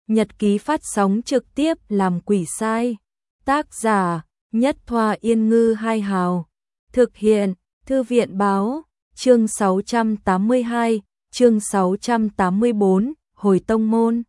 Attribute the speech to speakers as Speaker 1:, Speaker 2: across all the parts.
Speaker 1: Nhật ký phát sóng trực tiếp làm quỷ sai. Tác giả Nhất Thoa Yên Ngư Hai Hào. Thực hiện Thư viện Báo. Chương 682, chương 684, hồi tông môn.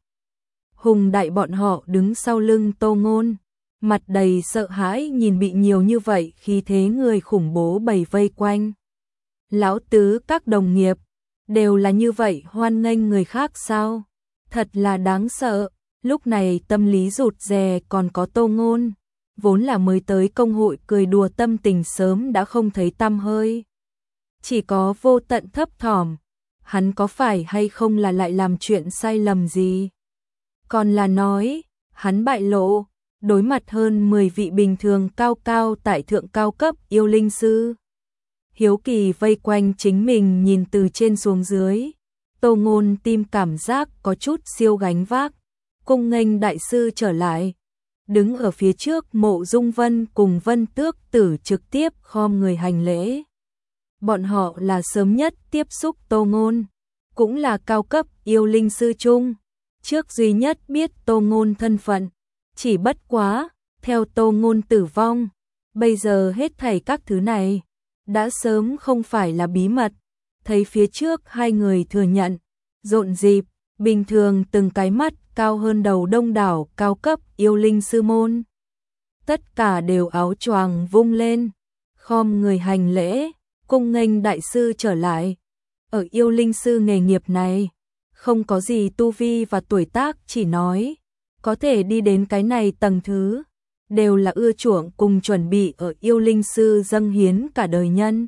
Speaker 1: Hùng Đại bọn họ đứng sau lưng Tô Ngôn, mặt đầy sợ hãi nhìn bị nhiều như vậy khi thế người khủng bố bầy vây quanh. Lão tứ các đồng nghiệp, đều là như vậy hoan nghênh người khác sao? Thật là đáng sợ. Lúc này tâm lý rụt rè còn có Tô Ngôn, vốn là mới tới công hội cười đùa tâm tình sớm đã không thấy tăm hơi. Chỉ có vô tận thấp thỏm, hắn có phải hay không là lại làm chuyện sai lầm gì? Còn là nói, hắn bại lộ, đối mặt hơn 10 vị bình thường cao cao tại thượng cao cấp yêu linh sư. Hiếu kỳ vây quanh chính mình nhìn từ trên xuống dưới, Tô Ngôn tim cảm giác có chút siêu gánh vác, cung nghênh đại sư trở lại. Đứng ở phía trước Mộ Dung Vân cùng Vân Tước Tử trực tiếp khom người hành lễ. Bọn họ là sớm nhất tiếp xúc Tô Ngôn, cũng là cao cấp yêu linh sư chung. Trước duy nhất biết Tô Ngôn thân phận, chỉ bất quá, theo Tô Ngôn tử vong, bây giờ hết thảy các thứ này đã sớm không phải là bí mật. Thấy phía trước hai người thừa nhận, rộn rịp, bình thường từng cái mắt cao hơn đầu đông đảo cao cấp yêu linh sư môn. Tất cả đều áo choàng vung lên, khom người hành lễ, cung nghênh đại sư trở lại. Ở yêu linh sư nghề nghiệp này, không có gì tu vi và tuổi tác, chỉ nói có thể đi đến cái này tầng thứ, đều là ưa chuộng cùng chuẩn bị ở yêu linh sư dâng hiến cả đời nhân.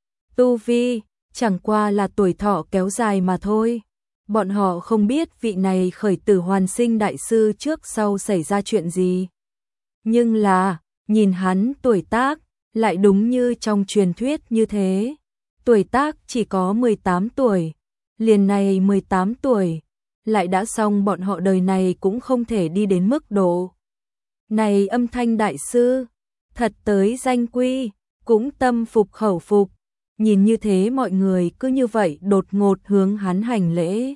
Speaker 1: Tu vi chẳng qua là tuổi thọ kéo dài mà thôi. Bọn họ không biết vị này khởi tử hoàn sinh đại sư trước sau xảy ra chuyện gì. Nhưng là, nhìn hắn tuổi tác, lại đúng như trong truyền thuyết như thế. Tuổi tác chỉ có 18 tuổi, liền này 18 tuổi, lại đã xong bọn họ đời này cũng không thể đi đến mức độ. Này Âm Thanh đại sư, thật tới danh quy, cũng tâm phục khẩu phục. Nhìn như thế mọi người cứ như vậy đột ngột hướng hắn hành lễ.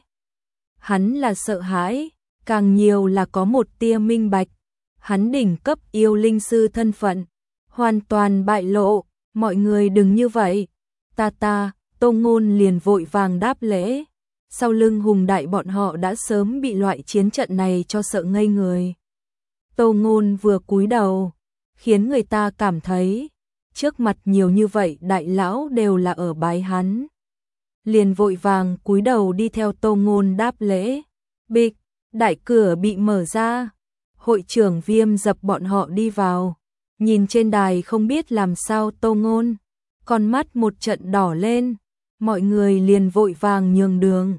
Speaker 1: Hắn là sợ hãi, càng nhiều là có một tia minh bạch. Hắn đỉnh cấp yêu linh sư thân phận, hoàn toàn bại lộ, mọi người đừng như vậy. Ta, Tô Ngôn liền vội vàng đáp lễ. Sau lưng Hùng Đại bọn họ đã sớm bị loại chiến trận này cho sợ ngây người. Tô Ngôn vừa cúi đầu, khiến người ta cảm thấy trước mặt nhiều như vậy đại lão đều là ở bái hắn. Liền vội vàng cúi đầu đi theo Tô Ngôn đáp lễ. Bịch, đại cửa bị mở ra. Hội trưởng Viêm Dập bọn họ đi vào. Nhìn trên đài không biết làm sao Tô Ngôn, con mắt một trận đỏ lên. Mọi người liền vội vàng nhường đường.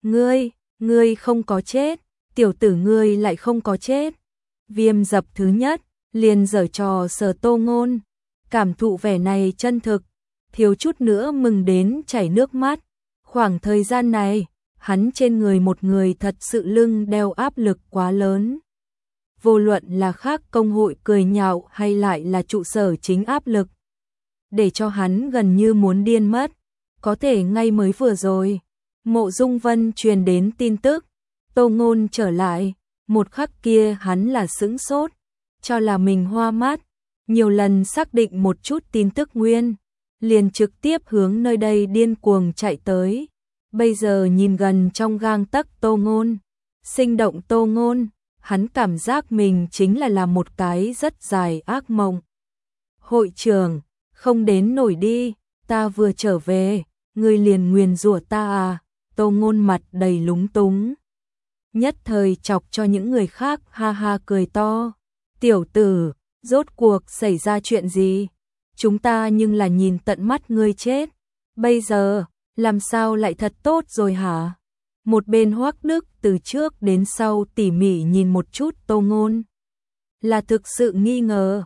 Speaker 1: Ngươi không có chết. Tiểu tử ngươi lại không có chết. Viêm Dập thứ nhất, liền giở trò sờ Tô Ngôn. Cảm thụ vẻ này chân thực, thiếu chút nữa mừng đến chảy nước mắt. Khoảng thời gian này, hắn trên người một người thật sự lưng đeo áp lực quá lớn. Vô luận là khác công hội cười nhạo hay lại là trụ sở chính áp lực, để cho hắn gần như muốn điên mất. Có thể ngay mới vừa rồi, Mộ Dung Vân truyền đến tin tức, Tô Ngôn trở lại, một khắc kia hắn là sững sốt, cho là mình hoa mắt. Nhiều lần xác định một chút tin tức nguyên, liền trực tiếp hướng nơi đây điên cuồng chạy tới. Bây giờ nhìn gần trong gang tấc Tô Ngôn, sinh động Tô Ngôn, hắn cảm giác mình chính là làm một cái rất dài ác mộng. Hội trưởng, không đến nổi đi, ta vừa trở về, ngươi liền nguyền rủa ta à? Tô Ngôn mặt đầy lúng túng, nhất thời chọc cho những người khác ha ha cười to. Tiểu tử, rốt cuộc xảy ra chuyện gì? Chúng ta nhưng là nhìn tận mắt ngươi chết. Bây giờ, làm sao lại thật tốt rồi hả? Một bên Hoắc Đức từ trước đến sau tỉ mỉ nhìn một chút Tô Ngôn, là thực sự nghi ngờ.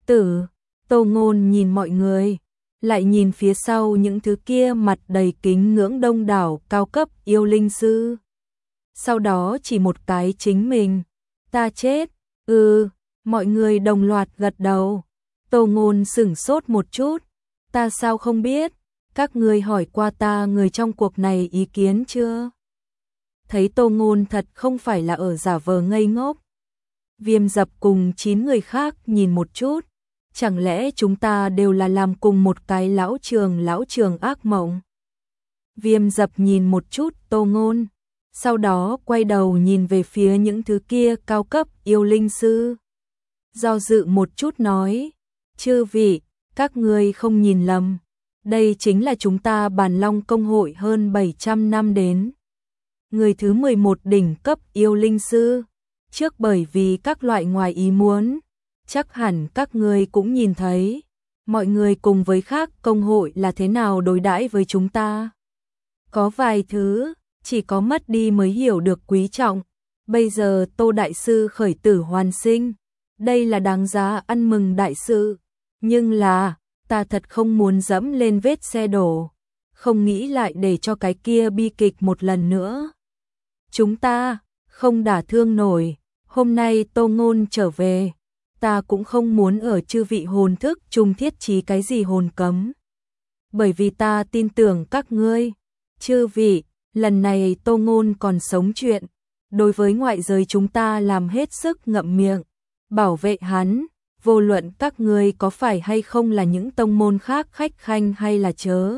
Speaker 1: Tô Ngôn nhìn mọi người, lại nhìn phía sau những thứ kia mặt đầy kính ngưỡng đông đảo cao cấp yêu linh sư. Sau đó chỉ một cái chính mình. Ta chết, mọi người đồng loạt gật đầu. Tô Ngôn sửng sốt một chút. Ta sao không biết? Các ngươi hỏi qua ta người trong cuộc này ý kiến chưa? thấy Tô Ngôn thật không phải là ở giả vờ ngây ngốc. Viêm Dập cùng 9 người khác nhìn một chút, chẳng lẽ chúng ta đều là làm cùng một cái lão trường ác mộng. Viêm Dập nhìn một chút Tô Ngôn, sau đó quay đầu nhìn về phía những thứ kia cao cấp yêu linh sư. Do dự một chút nói, chư vị, các ngươi không nhìn lầm, đây chính là chúng ta Bàn Long Công hội hơn 700 năm đến. Người thứ 11 đỉnh cấp yêu linh sư, trước bởi vì các loại ngoài ý muốn, chắc hẳn các ngươi cũng nhìn thấy, mọi người cùng với khác công hội là thế nào đối đãi với chúng ta. Có vài thứ, chỉ có mất đi mới hiểu được quý trọng, bây giờ Tô Đại Sư khởi tử hoàn sinh, đây là đáng giá ăn mừng đại sự, nhưng là, ta thật không muốn dẫm lên vết xe đổ, không nghĩ lại để cho cái kia bi kịch một lần nữa. Chúng ta, không đả thương nổi, hôm nay Tô Ngôn trở về, ta cũng không muốn ở chư vị hồn thức chung thiết trí cái gì hồn cấm. Bởi vì ta tin tưởng các ngươi, chư vị, lần này Tô Ngôn còn sống chuyện, đối với ngoại giới chúng ta làm hết sức ngậm miệng, bảo vệ hắn, vô luận các ngươi có phải hay không là những tông môn khác khách khanh hay là chớ.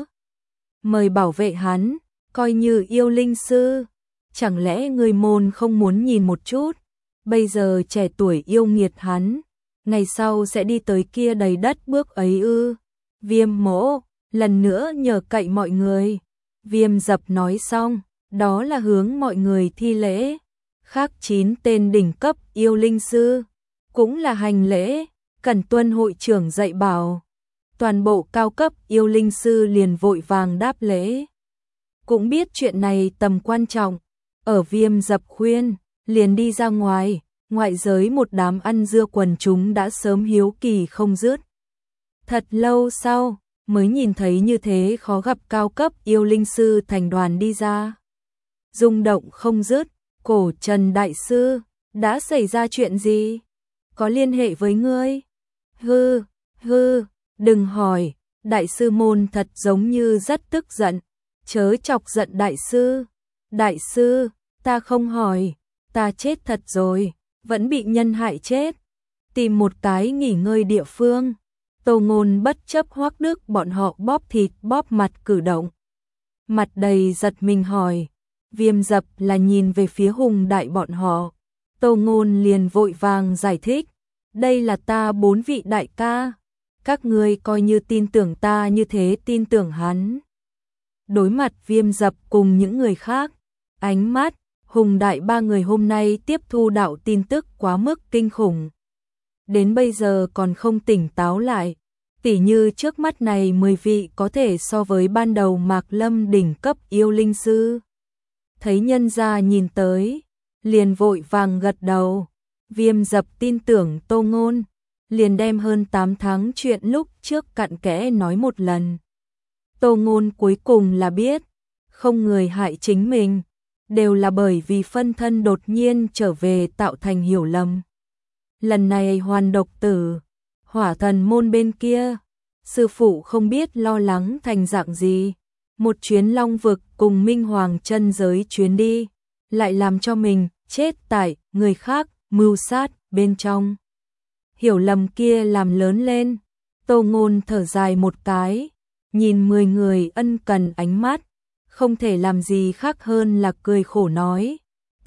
Speaker 1: Mời bảo vệ hắn, coi như yêu linh sư, chẳng lẽ người môn không muốn nhìn một chút, bây giờ trẻ tuổi yêu nghiệt hắn, ngày sau sẽ đi tới kia đầy đất bước ấy ư. Viêm Mỗ, lần nữa nhờ cậy mọi người. Viêm Dập nói xong, đó là hướng mọi người thi lễ. Khác 9 tên đỉnh cấp yêu linh sư, cũng là hành lễ, cần tuân hội trưởng dạy bảo. Toàn bộ cao cấp yêu linh sư liền vội vàng đáp lễ. Cũng biết chuyện này tầm quan trọng, ở Viêm Dập khuyên, liền đi ra ngoài, ngoại giới một đám ăn dưa quần chúng đã sớm hiếu kỳ không dứt. Thật lâu sau, mới nhìn thấy như thế khó gặp cao cấp yêu linh sư thành đoàn đi ra. Rung động không dứt, Cổ Trần Đại Sư, đã xảy ra chuyện gì? Có liên hệ với ngươi? Hư, đừng hỏi, Đại Sư môn thật giống như rất tức giận, chớ chọc giận Đại Sư. Đại Sư, ta không hỏi, ta chết thật rồi, vẫn bị nhân hại chết. Tìm một cái nghỉ ngơi địa phương. Tô Ngôn bất chấp Hoắc Đức bọn họ bóp thịt bóp mặt cử động. Mặt đầy giật mình hỏi, Viêm Dập là nhìn về phía Hùng Đại bọn họ. Tô Ngôn liền vội vàng giải thích, đây là ta 4 vị đại ca, các ngươi coi như tin tưởng ta như thế tin tưởng hắn. Đối mặt Viêm Dập cùng những người khác, ánh mắt Hùng Đại 3 người hôm nay tiếp thu đạo tin tức quá mức kinh khủng. Đến bây giờ còn không tỉnh táo lại, tỉ như trước mắt này 10 vị có thể so với ban đầu Mạc Lâm đỉnh cấp yêu linh sư. Thấy nhân gia nhìn tới, liền vội vàng gật đầu. Viêm Dập tin tưởng Tô Ngôn, liền đem hơn 8 tháng chuyện lúc trước cặn kẽ nói một lần. Tô Ngôn cuối cùng là biết, không người hại chính mình, đều là bởi vì phân thân đột nhiên trở về tạo thành hiểu lầm. Lần này Hoàn Độc Tử, Hỏa Thần môn bên kia, sư phụ không biết lo lắng thành dạng gì. Một chuyến Long vực cùng Minh Hoàng chân giới chuyến đi, lại làm cho mình chết tại người khác mưu sát bên trong. Hiểu lầm kia làm lớn lên, Tô Ngôn thở dài một cái, nhìn 10 người ân cần ánh mắt, không thể làm gì khác hơn là cười khổ nói,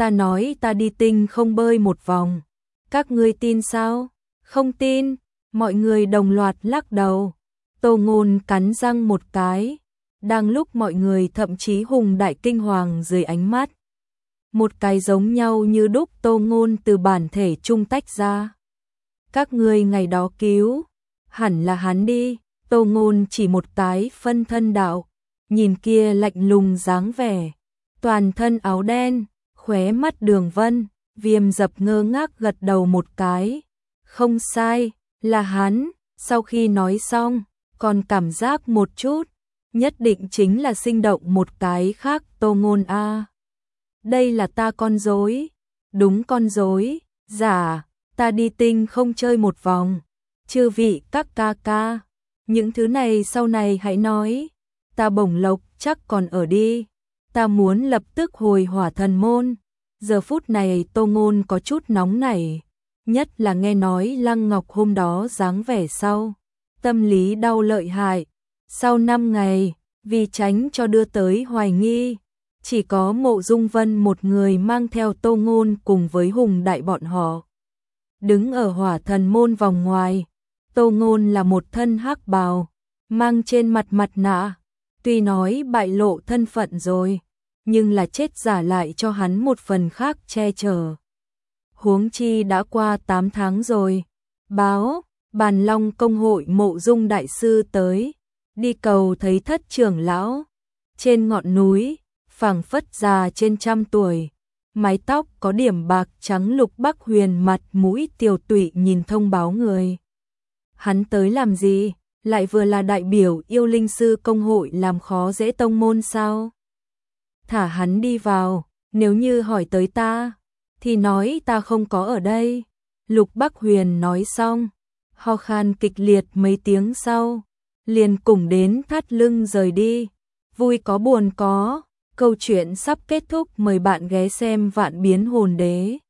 Speaker 1: ta đi tinh không bơi một vòng, các ngươi tin sao? Không tin, mọi người đồng loạt lắc đầu. Tô Ngôn cắn răng một cái, đang lúc mọi người thậm chí Hùng Đại kinh hoàng dưới ánh mắt. Một cái giống nhau như đúc Tô Ngôn từ bản thể trung tách ra. Các ngươi ngày đó cứu, hẳn là hắn đi. Tô Ngôn chỉ một cái phân thân đạo, nhìn kia lạnh lùng dáng vẻ, toàn thân áo đen, khóe mắt đường vân. Viêm Dập ngơ ngác gật đầu một cái, không sai, là hắn. Sau khi nói xong, còn cảm giác một chút, nhất định chính là sinh động một cái khác. Tô Ngôn a, đây là ta con rối, đúng con rối, giả, ta đi tinh không chơi một vòng. Chư vị các ca ca, những thứ này sau này hãy nói, ta bổng lộc chắc còn ở đi. ta muốn lập tức hồi Hỏa Thần môn. Giờ phút này Tô Ngôn có chút nóng nảy, nhất là nghe nói Lăng Ngọc hôm đó dáng vẻ sau, tâm lý đau lợi hại. Sau 5 ngày, vì tránh cho đưa tới hoài nghi, chỉ có Mộ Dung Vân một người mang theo Tô Ngôn cùng với Hùng Đại bọn họ. Đứng ở Hỏa Thần môn vòng ngoài, Tô Ngôn là một thân hắc bào, mang trên mặt mặt nạ, tuy nói bại lộ thân phận rồi, nhưng là chết giả lại cho hắn một phần khác che chở. Huống chi đã qua 8 tháng rồi, báo, Bàn Long công hội Mộ Dung đại sư tới, đi cầu thấy Thất trưởng lão, trên ngọn núi, phảng phất già trên 100 tuổi, mái tóc có điểm bạc trắng Lục Bắc Huyền mặt mũi tiều tụy nhìn thông báo người. Hắn tới làm gì, lại vừa là đại biểu yêu linh sư công hội làm khó dễ tông môn sao? Thả hắn đi vào, nếu như hỏi tới ta, thì nói ta không có ở đây. Lục Bắc Huyền nói xong, ho khan kịch liệt mấy tiếng sau, liền cùng đến thắt lưng rời đi. Vui có buồn có, câu chuyện sắp kết thúc, mời bạn ghé xem Vạn Biến Hồn Đế.